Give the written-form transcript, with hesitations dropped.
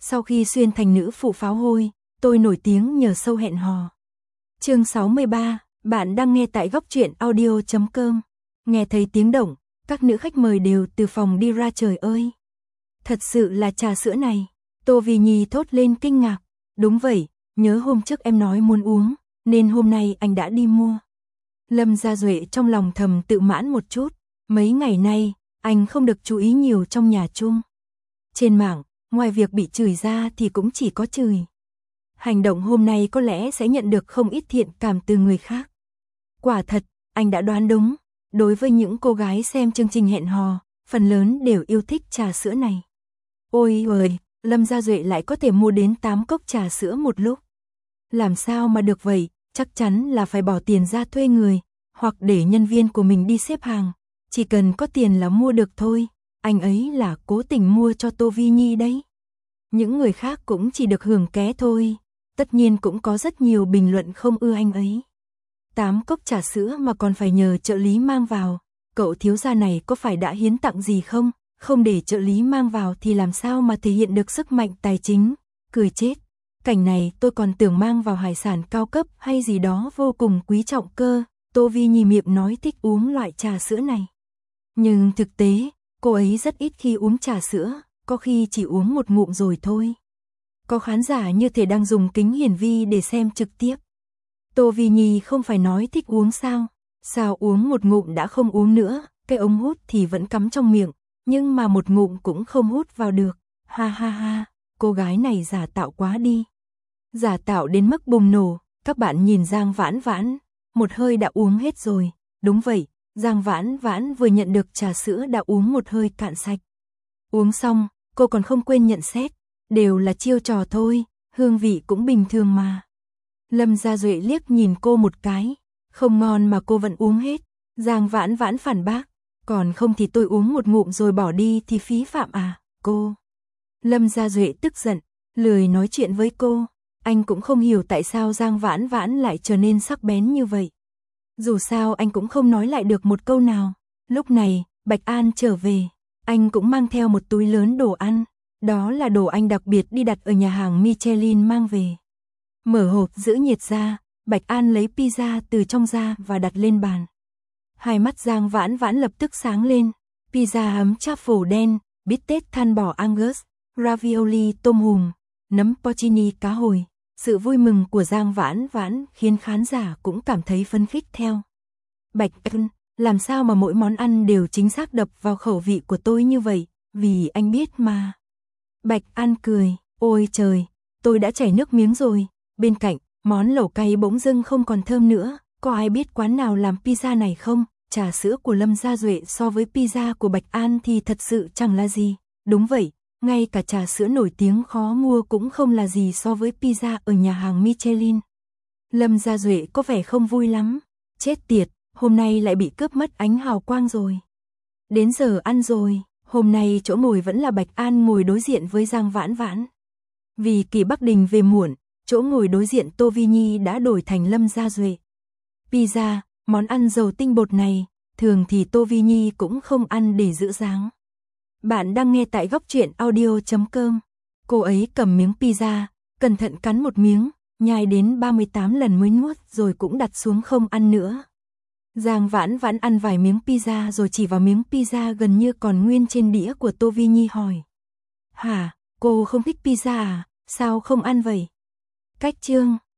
Sau khi xuyên thành nữ phụ pháo hôi, tôi nổi tiếng nhờ show hẹn hò. Chương 63, bạn đang nghe tại góc truyện audio.com. Nghe thấy tiếng động, các nữ khách mời đều từ phòng đi ra. Trời ơi! Thật sự là trà sữa này. Tô Vi Nhi thốt lên kinh ngạc. Đúng vậy, nhớ hôm trước em nói muốn uống, nên hôm nay anh đã đi mua. Lâm Gia Duệ trong lòng thầm tự mãn một chút. Mấy ngày nay, anh không được chú ý nhiều trong nhà chung. Trên mạng, ngoài việc bị chửi ra thì cũng chỉ có chửi. Hành động hôm nay có lẽ sẽ nhận được không ít thiện cảm từ người khác. Quả thật, anh đã đoán đúng. Đối với những cô gái xem chương trình hẹn hò, phần lớn đều yêu thích trà sữa này. Ôi ơi, Lâm Gia Duệ lại có thể mua đến 8 cốc trà sữa một lúc. Làm sao mà được vậy, chắc chắn là phải bỏ tiền ra thuê người, hoặc để nhân viên của mình đi xếp hàng. Chỉ cần có tiền là mua được thôi, anh ấy là cố tình mua cho Tô Vi Nhi đấy. Những người khác cũng chỉ được hưởng ké thôi, tất nhiên cũng có rất nhiều bình luận không ưa anh ấy. 8 cốc trà sữa mà còn phải nhờ trợ lý mang vào, cậu thiếu gia này có phải đã hiến tặng gì không? Không để trợ lý mang vào thì làm sao mà thể hiện được sức mạnh tài chính, cười chết. Cảnh này tôi còn tưởng mang vào hải sản cao cấp hay gì đó vô cùng quý trọng cơ. Tô Vi Nhi miệng nói thích uống loại trà sữa này. Nhưng thực tế, cô ấy rất ít khi uống trà sữa, có khi chỉ uống một ngụm rồi thôi. Có khán giả như thể đang dùng kính hiển vi để xem trực tiếp. Tô Vi Nhi không phải nói thích uống sao? Sao uống một ngụm đã không uống nữa, cái ống hút thì vẫn cắm trong miệng, nhưng mà một ngụm cũng không hút vào được. Ha ha ha, cô gái này giả tạo quá đi. Giả tạo đến mức bùng nổ, các bạn nhìn Giang Vãn Vãn, một hơi đã uống hết rồi. Đúng vậy, Giang Vãn Vãn vừa nhận được trà sữa đã uống một hơi cạn sạch. Uống xong, cô còn không quên nhận xét, đều là chiêu trò thôi, hương vị cũng bình thường mà. Lâm Gia Duệ liếc nhìn cô một cái, không ngon mà cô vẫn uống hết. Giang Vãn Vãn phản bác, còn không thì tôi uống một ngụm rồi bỏ đi thì phí phạm à, cô. Lâm Gia Duệ tức giận, lười nói chuyện với cô, anh cũng không hiểu tại sao Giang Vãn Vãn lại trở nên sắc bén như vậy. Dù sao anh cũng không nói lại được một câu nào. Lúc này, Bạch An trở về, anh cũng mang theo một túi lớn đồ ăn, đó là đồ anh đặc biệt đi đặt ở nhà hàng Michelin mang về. Mở hộp giữ nhiệt ra, Bạch An lấy pizza từ trong ra và đặt lên bàn. Hai mắt Giang Vãn Vãn lập tức sáng lên, pizza hấm truffle đen, bít tết than bò Angus, ravioli tôm hùm, nấm porcini cá hồi. Sự vui mừng của Giang Vãn Vãn khiến khán giả cũng cảm thấy phấn khích theo. Bạch An, làm sao mà mỗi món ăn đều chính xác đập vào khẩu vị của tôi như vậy, vì anh biết mà. Bạch An cười, ôi trời, tôi đã chảy nước miếng rồi. Bên cạnh, món lẩu cay bỗng dưng không còn thơm nữa, có ai biết quán nào làm pizza này không? Trà sữa của Lâm Gia Duệ so với pizza của Bạch An thì thật sự chẳng là gì. Đúng vậy, ngay cả trà sữa nổi tiếng khó mua cũng không là gì so với pizza ở nhà hàng Michelin. Lâm Gia Duệ có vẻ không vui lắm. Chết tiệt, hôm nay lại bị cướp mất ánh hào quang rồi. Đến giờ ăn rồi, hôm nay chỗ ngồi vẫn là Bạch An ngồi đối diện với Giang Vãn Vãn. Vì Kỳ Bắc Đình về muộn, chỗ ngồi đối diện Tô Vi Nhi đã đổi thành Lâm Gia Duệ. Pizza, món ăn giàu tinh bột này, thường thì Tô Vi Nhi cũng không ăn để giữ dáng. Bạn đang nghe tại góc truyện audio.com. Cô ấy cầm miếng pizza, cẩn thận cắn một miếng, nhai đến 38 lần mới nuốt rồi cũng đặt xuống không ăn nữa. Giang Vãn Vãn ăn vài miếng pizza rồi chỉ vào miếng pizza gần như còn nguyên trên đĩa của Tô Vi Nhi hỏi. Hả, cô không thích pizza à, sao không ăn vậy? Cách chương